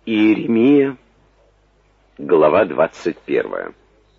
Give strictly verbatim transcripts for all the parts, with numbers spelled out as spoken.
Иеремия, глава двадцать первая.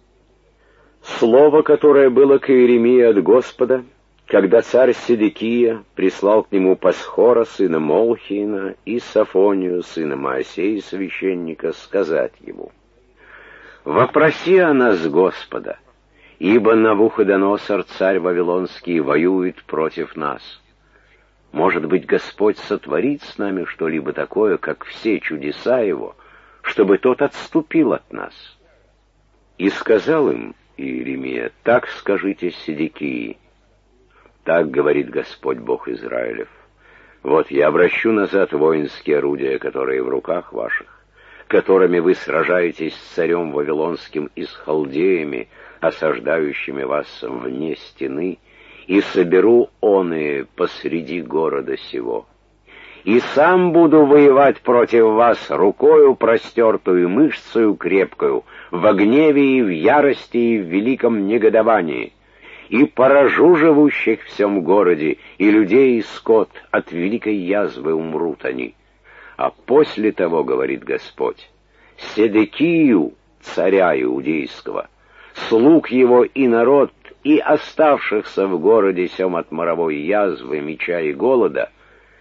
Слово, которое было к Иеремии от Господа, когда царь Седекия прислал к нему Пасхора, сына Молхиина, и Сафонию, сына Моисея, священника, сказать ему: «Вопроси о нас Господа, ибо Навуходоносор, царь Вавилонский, воюет против нас. Может быть, Господь сотворит с нами что-либо такое, как все чудеса Его, чтобы тот отступил от нас». И сказал им Иеремия: «Так скажите Седекии: так говорит Господь Бог Израилев: вот я обращу назад воинские орудия, которые в руках ваших, которыми вы сражаетесь с царем Вавилонским и с халдеями, осаждающими вас вне стены, и соберу оные посреди города сего. И сам буду воевать против вас рукою простертую, мышцею крепкою, в гневе и в ярости и в великом негодовании, и поражу живущих в сем городе, и людей, и скот, от великой язвы умрут они. А после того, говорит Господь, Седекию, царя иудейского, слуг его и народ, и оставшихся в городе сем от моровой язвы, меча и голода,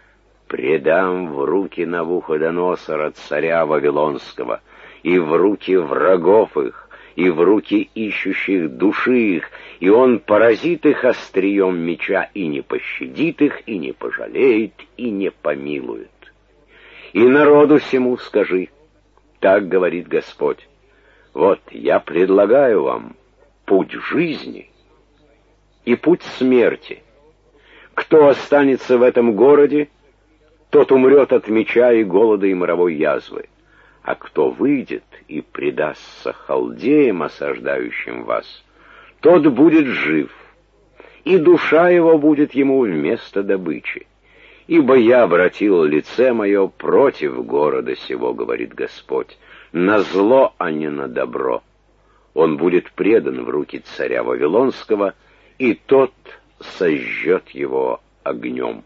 предам в руки Навуходоносора, царя Вавилонского, и в руки врагов их, и в руки ищущих души их, и он поразит их острием меча, и не пощадит их, и не пожалеет, и не помилует. И народу сему скажи: так говорит Господь: вот я предлагаю вам путь жизни и путь смерти. Кто останется в этом городе, тот умрет от меча и голода и моровой язвы. А кто выйдет и предастся халдеям, осаждающим вас, тот будет жив, и душа его будет ему вместо добычи. Ибо я обратил лице мое против города сего, говорит Господь, на зло, а не на добро. Он будет предан в руки царя Вавилонского, и тот сожжет его огнем.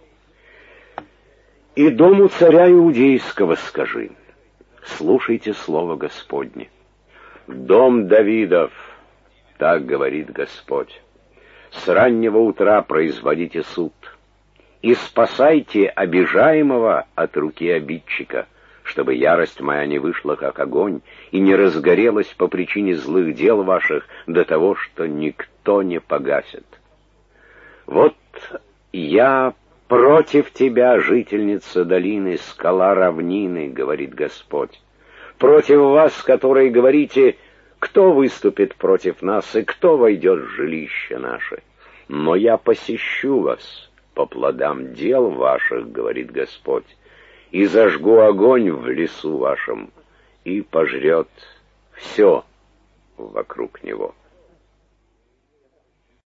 И дому царя Иудейского скажи: слушайте слово Господне. Дом Давидов, так говорит Господь, с раннего утра производите суд, и спасайте обижаемого от руки обидчика, чтобы ярость моя не вышла, как огонь, и не разгорелась по причине злых дел ваших до того, что никто не погасит. Вот я против тебя, жительница долины, скала равнины, говорит Господь, против вас, которые говорите: кто выступит против нас и кто войдет в жилище наше? Но я посещу вас по плодам дел ваших, говорит Господь, и зажгу огонь в лесу вашем, и пожрет все вокруг него.